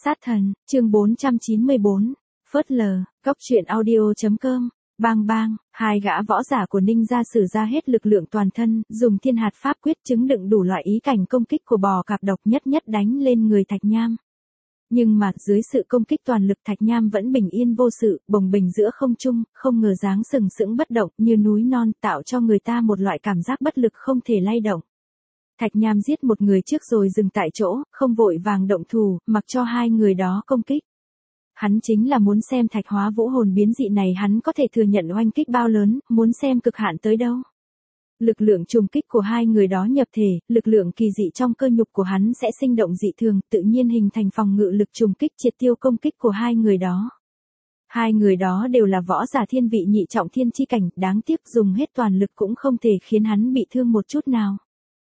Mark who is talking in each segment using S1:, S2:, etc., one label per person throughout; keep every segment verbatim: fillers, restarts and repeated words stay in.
S1: Sát thần, chương bốn trăm chín mươi bốn, phớt lờ, cốc truyện audio.com, bang bang, hai gã võ giả của Ninh gia sử ra hết lực lượng toàn thân, dùng thiên hạt pháp quyết chứng đựng đủ loại ý cảnh công kích của bò cạp độc nhất nhất đánh lên người Thạch Nham. Nhưng mà, dưới sự công kích toàn lực Thạch Nham vẫn bình yên vô sự, bồng bềnh giữa không trung, không ngờ dáng sừng sững bất động như núi non, tạo cho người ta một loại cảm giác bất lực không thể lay động. Thạch Nham giết một người trước rồi dừng tại chỗ, không vội vàng động thủ, mặc cho hai người đó công kích. Hắn chính là muốn xem thạch hóa vũ hồn biến dị này hắn có thể thừa nhận oanh kích bao lớn, muốn xem cực hạn tới đâu. Lực lượng trùng kích của hai người đó nhập thể, lực lượng kỳ dị trong cơ nhục của hắn sẽ sinh động dị thường, tự nhiên hình thành phòng ngự lực trùng kích triệt tiêu công kích của hai người đó. Hai người đó đều là võ giả thiên vị nhị trọng thiên chi cảnh, đáng tiếc dùng hết toàn lực cũng không thể khiến hắn bị thương một chút nào.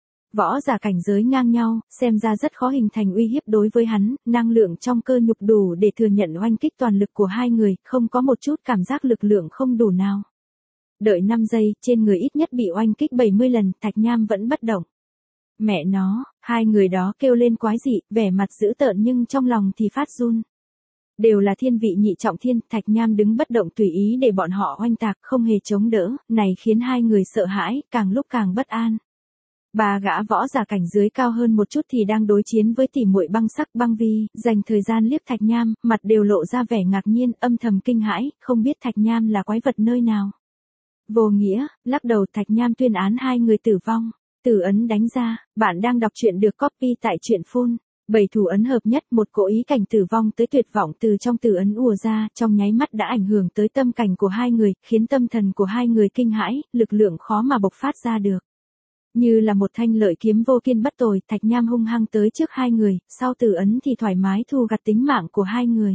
S1: Võ giả cảnh giới ngang nhau, xem ra rất khó hình thành uy hiếp đối với hắn, năng lượng trong cơ nhục đủ để thừa nhận oanh kích toàn lực của hai người, không có một chút cảm giác lực lượng không đủ nào. Đợi năm giây, trên người ít nhất bị oanh kích bảy mươi lần, Thạch Nham vẫn bất động. Mẹ nó, hai người đó kêu lên quái dị, vẻ mặt dữ tợn nhưng trong lòng thì phát run. Đều là thiên vị nhị trọng thiên, Thạch Nham đứng bất động tùy ý để bọn họ oanh tạc, không hề chống đỡ, này khiến hai người sợ hãi, càng lúc càng bất an. Ba gã võ giả cảnh dưới cao hơn một chút thì đang đối chiến với tỷ muội Băng Sắc Băng Vi, dành thời gian liếc Thạch Nham, mặt đều lộ ra vẻ ngạc nhiên, âm thầm kinh hãi, không biết Thạch Nham là quái vật nơi nào. Vô nghĩa, lắc đầu Thạch Nham tuyên án hai người tử vong. Tử ấn đánh ra, bạn đang đọc truyện được copy tại truyện phun. Bảy thủ ấn hợp nhất, một cỗ ý cảnh tử vong tới tuyệt vọng từ trong tử ấn ùa ra, trong nháy mắt đã ảnh hưởng tới tâm cảnh của hai người, khiến tâm thần của hai người kinh hãi, lực lượng khó mà bộc phát ra được. Như là một thanh lợi kiếm vô kiên bất tồi, Thạch Nham hung hăng tới trước hai người, sau tử ấn thì thoải mái thu gặt tính mạng của hai người.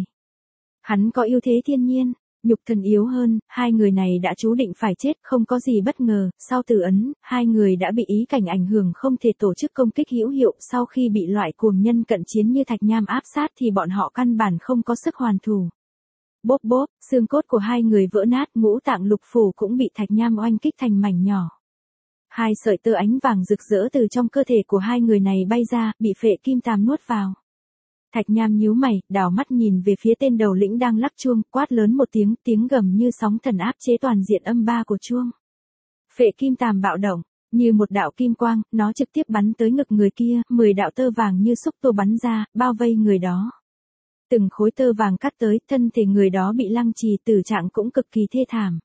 S1: Hắn có ưu thế thiên nhiên, nhục thân yếu hơn, hai người này đã chú định phải chết, không có gì bất ngờ, sau tử ấn, hai người đã bị ý cảnh ảnh hưởng không thể tổ chức công kích hữu hiệu, sau khi bị loại cuồng nhân cận chiến như Thạch Nham áp sát thì bọn họ căn bản không có sức hoàn thủ. Bốp bốp, xương cốt của hai người vỡ nát, ngũ tạng lục phủ cũng bị Thạch Nham oanh kích thành mảnh nhỏ. Hai sợi tơ ánh vàng rực rỡ từ trong cơ thể của hai người này bay ra, bị Phệ Kim Tam nuốt vào. Thạch Nham nhíu mày, đảo mắt nhìn về phía tên đầu lĩnh đang lắc chuông, quát lớn một tiếng, tiếng gầm như sóng thần áp chế toàn diện âm ba của chuông. Phệ Kim Tam bạo động, như một đạo kim quang, nó trực tiếp bắn tới ngực người kia, mười đạo tơ vàng như xúc tua bắn ra, bao vây người đó. Từng khối tơ vàng cắt tới, thân thể người đó bị lăng trì, tử trạng cũng cực kỳ thê thảm.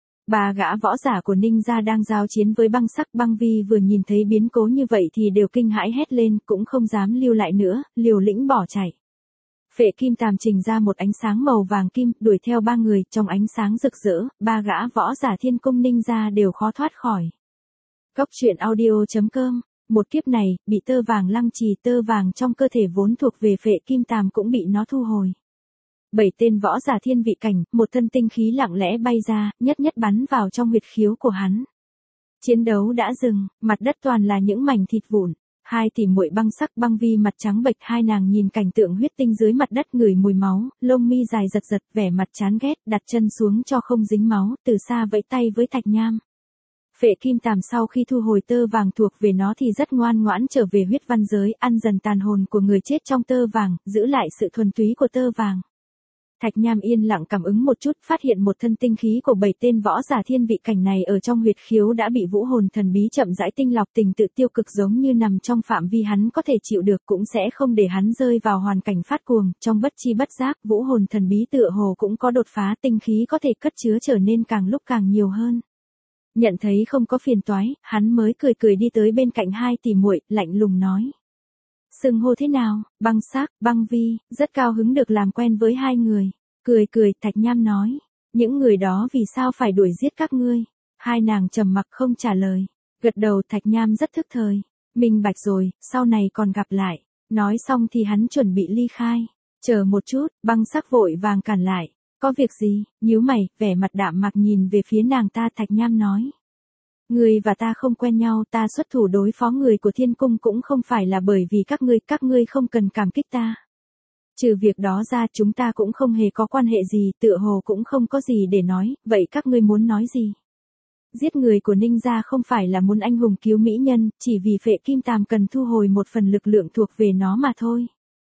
S1: Ba gã võ giả của Ninh gia đang giao chiến với Băng Sắc Băng Vi vừa nhìn thấy biến cố như vậy thì đều kinh hãi hét lên, cũng không dám lưu lại nữa, liều lĩnh bỏ chạy. Phệ Kim Tam trình ra một ánh sáng màu vàng kim, đuổi theo ba người, trong ánh sáng rực rỡ, ba gã võ giả Thiên Cung Ninh gia đều khó thoát khỏi. Cốc truyện audio.com, một kiếp này, bị tơ vàng lăng trì, tơ vàng trong cơ thể vốn thuộc về Phệ Kim Tam cũng bị nó thu hồi. Bảy tên võ giả thiên vị cảnh, một thân tinh khí lặng lẽ bay ra, nhất nhất bắn vào trong huyệt khiếu của hắn. Chiến đấu đã dừng, mặt đất toàn là những mảnh thịt vụn. Hai tỷ muội Băng Sắc Băng Vi mặt trắng bệch, hai nàng nhìn cảnh tượng huyết tinh dưới mặt đất ngửi mùi máu, lông mi dài giật giật, vẻ mặt chán ghét, đặt chân xuống cho không dính máu, từ xa vẫy tay với Thạch Nham. Phệ Kim Tam sau khi thu hồi tơ vàng thuộc về nó thì rất ngoan ngoãn trở về huyết văn giới, ăn dần tàn hồn của người chết trong tơ vàng, giữ lại sự thuần túy của tơ vàng. Thạch Nham yên lặng cảm ứng một chút, phát hiện một thân tinh khí của bảy tên võ giả thiên vị cảnh này ở trong huyệt khiếu đã bị vũ hồn thần bí chậm rãi tinh lọc, tình tự tiêu cực giống như nằm trong phạm vi hắn có thể chịu được, cũng sẽ không để hắn rơi vào hoàn cảnh phát cuồng, trong bất chi bất giác, vũ hồn thần bí tựa hồ cũng có đột phá, tinh khí có thể cất chứa trở nên càng lúc càng nhiều hơn. Nhận thấy không có phiền toái, hắn mới cười cười đi tới bên cạnh hai tỷ muội, lạnh lùng nói. Xưng hô thế nào? Băng Sắc, Băng Vi, rất cao hứng được làm quen với hai người. Cười cười, Thạch Nham nói. Những người đó vì sao phải đuổi giết các ngươi? Hai nàng trầm mặc không trả lời. Gật đầu, Thạch Nham rất thức thời. Minh bạch rồi, sau này còn gặp lại. Nói xong thì hắn chuẩn bị ly khai. Chờ một chút, Băng Sắc vội vàng cản lại. Có việc gì? Nhíu mày, vẻ mặt đạm mạc nhìn về phía nàng ta, Thạch Nham nói. Ngươi và ta không quen nhau, ta xuất thủ đối phó người của Thiên Cung cũng không phải là bởi vì các ngươi, các ngươi không cần cảm kích ta. Trừ việc đó ra chúng ta cũng không hề có quan hệ gì, tựa hồ cũng không có gì để nói, vậy các ngươi muốn nói gì? Giết người của Ninh gia không phải là muốn anh hùng cứu mỹ nhân, chỉ vì Phệ Kim Tam cần thu hồi một phần lực lượng thuộc về nó mà thôi.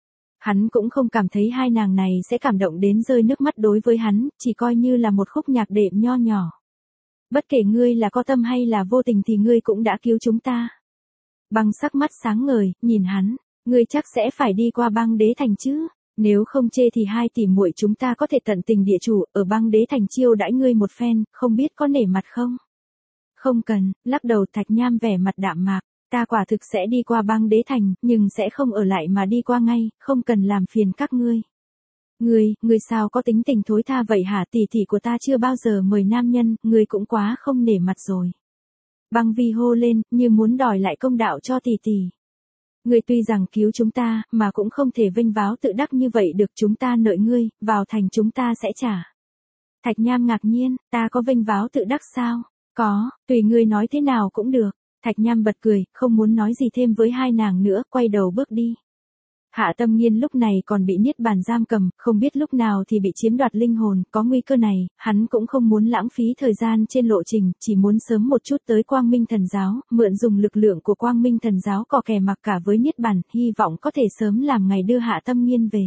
S1: Hắn cũng không cảm thấy hai nàng này sẽ cảm động đến rơi nước mắt đối với hắn, chỉ coi như là một khúc nhạc đệm nho nhỏ. Bất kể ngươi là có tâm hay là vô tình thì ngươi cũng đã cứu chúng ta. Băng sắc mắt sáng ngời, nhìn hắn, ngươi chắc sẽ phải đi qua băng đế thành chứ, nếu không chê thì hai tỷ muội chúng ta có thể tận tình địa chủ, ở băng đế thành chiêu đãi ngươi một phen, không biết có nể mặt không? Không cần, lắc đầu Thạch Nham vẻ mặt đạm mạc, ta quả thực sẽ đi qua băng đế thành, nhưng sẽ không ở lại mà đi qua ngay, không cần làm phiền các ngươi. Ngươi, ngươi sao có tính tình thối tha vậy hả? Tỷ tỷ của ta chưa bao giờ mời nam nhân, ngươi cũng quá không nể mặt rồi. Băng Vi hô lên, như muốn đòi lại công đạo cho tỷ tỷ. Ngươi tuy rằng cứu chúng ta, mà cũng không thể vênh váo tự đắc như vậy được, chúng ta nợ ngươi, vào thành chúng ta sẽ trả. Thạch Nham ngạc nhiên, ta có vênh váo tự đắc sao? Có, tùy ngươi nói thế nào cũng được. Thạch Nham bật cười, không muốn nói gì thêm với hai nàng nữa, quay đầu bước đi. Hạ Tâm Nghiên lúc này còn bị niết bàn giam cầm, không biết lúc nào thì bị chiếm đoạt linh hồn, có nguy cơ này, hắn cũng không muốn lãng phí thời gian trên lộ trình, chỉ muốn sớm một chút tới Quang Minh Thần Giáo, mượn dùng lực lượng của Quang Minh Thần Giáo cò kè mặc cả với niết bàn, hy vọng có thể sớm làm ngày đưa Hạ Tâm Nghiên về.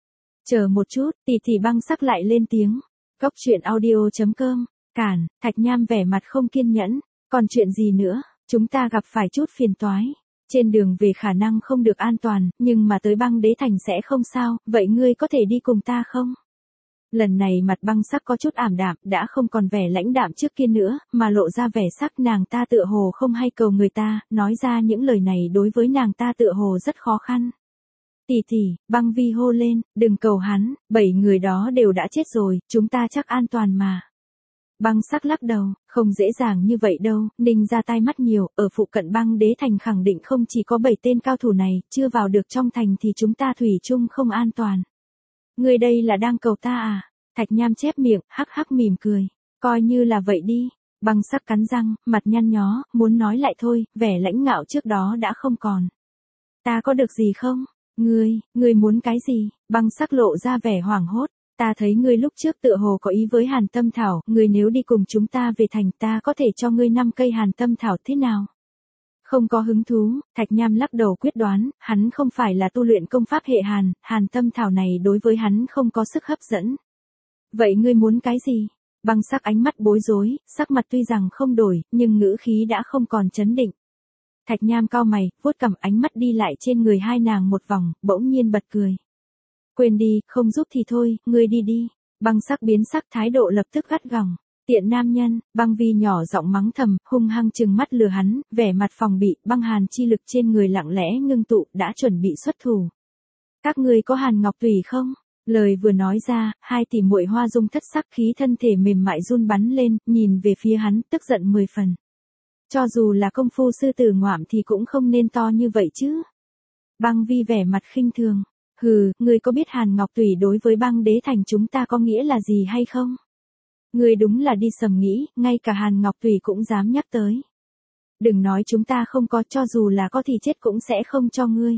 S1: Chờ một chút, tỷ tỷ Băng Sắc lại lên tiếng. Cốc truyện audio chấm com, cản, Thạch Nham vẻ mặt không kiên nhẫn, còn chuyện gì nữa, chúng ta gặp phải chút phiền toái. Trên đường về khả năng không được an toàn, nhưng mà tới băng đế thành sẽ không sao, vậy ngươi có thể đi cùng ta không? Lần này mặt Băng Sắc có chút ảm đạm, đã không còn vẻ lãnh đạm trước kia nữa, mà lộ ra vẻ sắc nàng ta tựa hồ không hay cầu người ta, nói ra những lời này đối với nàng ta tựa hồ rất khó khăn. Tỷ tỷ, Băng Vi hô lên, đừng cầu hắn, bảy người đó đều đã chết rồi, chúng ta chắc an toàn mà. Băng Sắc lắc đầu, không dễ dàng như vậy đâu, Ninh ra tai mắt nhiều, ở phụ cận băng đế thành khẳng định không chỉ có bảy tên cao thủ này, chưa vào được trong thành thì chúng ta thủy chung không an toàn. Người đây là đang cầu ta à? Thạch Nham chép miệng, hắc hắc mỉm cười, coi như là vậy đi. Băng Sắc cắn răng, mặt nhăn nhó, muốn nói lại thôi, vẻ lãnh ngạo trước đó đã không còn. Ta có được gì không? Ngươi, ngươi muốn cái gì? Băng Sắc lộ ra vẻ hoảng hốt. Ta thấy ngươi lúc trước tựa hồ có ý với Hàn Tâm Thảo, ngươi nếu đi cùng chúng ta về thành ta có thể cho ngươi năm cây Hàn Tâm Thảo thế nào? Không có hứng thú, Thạch Nham lắc đầu quyết đoán, hắn không phải là tu luyện công pháp hệ Hàn, Hàn Tâm Thảo này đối với hắn không có sức hấp dẫn. Vậy ngươi muốn cái gì? Băng Sắc ánh mắt bối rối, sắc mặt tuy rằng không đổi, nhưng ngữ khí đã không còn chấn định. Thạch Nham cau mày, vuốt cằm ánh mắt đi lại trên người hai nàng một vòng, bỗng nhiên bật cười. Quên đi, không giúp thì thôi, ngươi đi đi. Băng Sắc biến sắc thái độ lập tức gắt gỏng. Tiện nam nhân, Băng Vi nhỏ giọng mắng thầm, hung hăng trừng mắt lừa hắn, vẻ mặt phòng bị, băng hàn chi lực trên người lặng lẽ ngưng tụ, đã chuẩn bị xuất thủ. Các ngươi có Hàn Ngọc Tùy không? Lời vừa nói ra, hai tỷ muội Hoa Dung thất sắc khí thân thể mềm mại run bắn lên, nhìn về phía hắn, tức giận mười phần. Cho dù là công phu sư tử ngoạm thì cũng không nên to như vậy chứ. Băng Vi vẻ mặt khinh thường. Hừ, ngươi có biết Hàn Ngọc Tùy đối với băng đế thành chúng ta có nghĩa là gì hay không? Ngươi đúng là đi sầm nghĩ, ngay cả Hàn Ngọc Tùy cũng dám nhắc tới. Đừng nói chúng ta không có, cho dù là có thì chết cũng sẽ không cho ngươi.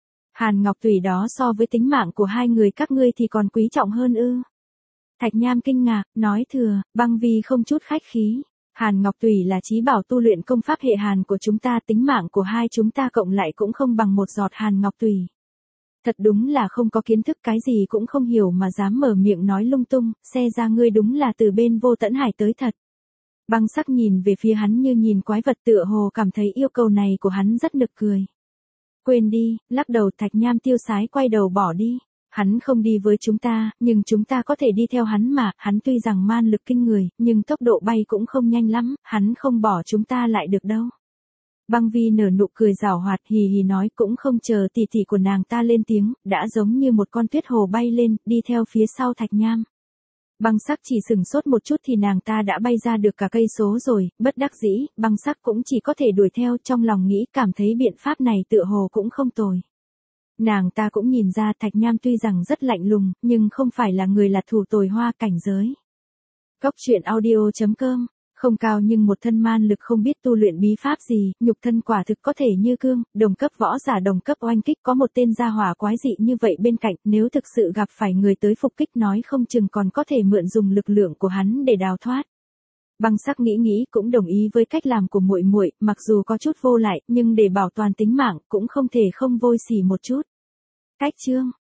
S1: Hàn Ngọc Tùy đó so với tính mạng của hai người các ngươi thì còn quý trọng hơn ư? Thạch Nham kinh ngạc, nói thừa, Băng Vi không chút khách khí. Hàn Ngọc Tùy là chí bảo tu luyện công pháp hệ Hàn của chúng ta, tính mạng của hai chúng ta cộng lại cũng không bằng một giọt Hàn Ngọc Tùy. Thật đúng là không có kiến thức, cái gì cũng không hiểu mà dám mở miệng nói lung tung, xe ra ngươi đúng là từ bên Vô Tẫn Hải tới thật. Băng Sắc nhìn về phía hắn như nhìn quái vật, tựa hồ cảm thấy yêu cầu này của hắn rất nực cười. Quên đi, lắc đầu. Thạch Nham tiêu sái quay đầu bỏ đi. Hắn không đi với chúng ta, nhưng chúng ta có thể đi theo hắn mà, hắn tuy rằng man lực kinh người, nhưng tốc độ bay cũng không nhanh lắm, hắn không bỏ chúng ta lại được đâu. Băng Vi nở nụ cười giảo hoạt, hì hì nói, cũng không chờ tỷ tỷ của nàng ta lên tiếng, đã giống như một con tuyết hồ bay lên, đi theo phía sau Thạch Nham. Băng Sắc chỉ sừng sốt một chút thì nàng ta đã bay ra được cả cây số rồi, bất đắc dĩ, Băng Sắc cũng chỉ có thể đuổi theo, trong lòng nghĩ cảm thấy biện pháp này tựa hồ cũng không tồi. Nàng ta cũng nhìn ra Thạch Nham tuy rằng rất lạnh lùng, nhưng không phải là người là thủ tồi hoa cảnh giới. Cốc truyện audio chấm com, không cao nhưng một thân man lực không biết tu luyện bí pháp gì, nhục thân quả thực có thể như cương, đồng cấp võ giả đồng cấp oanh kích, có một tên gia hỏa quái dị như vậy bên cạnh, nếu thực sự gặp phải người tới phục kích nói không chừng còn có thể mượn dùng lực lượng của hắn để đào thoát. Băng Sắc nghĩ nghĩ cũng đồng ý với cách làm của muội muội, mặc dù có chút vô lại, nhưng để bảo toàn tính mạng cũng không thể không vôi xỉ một chút. Cách chương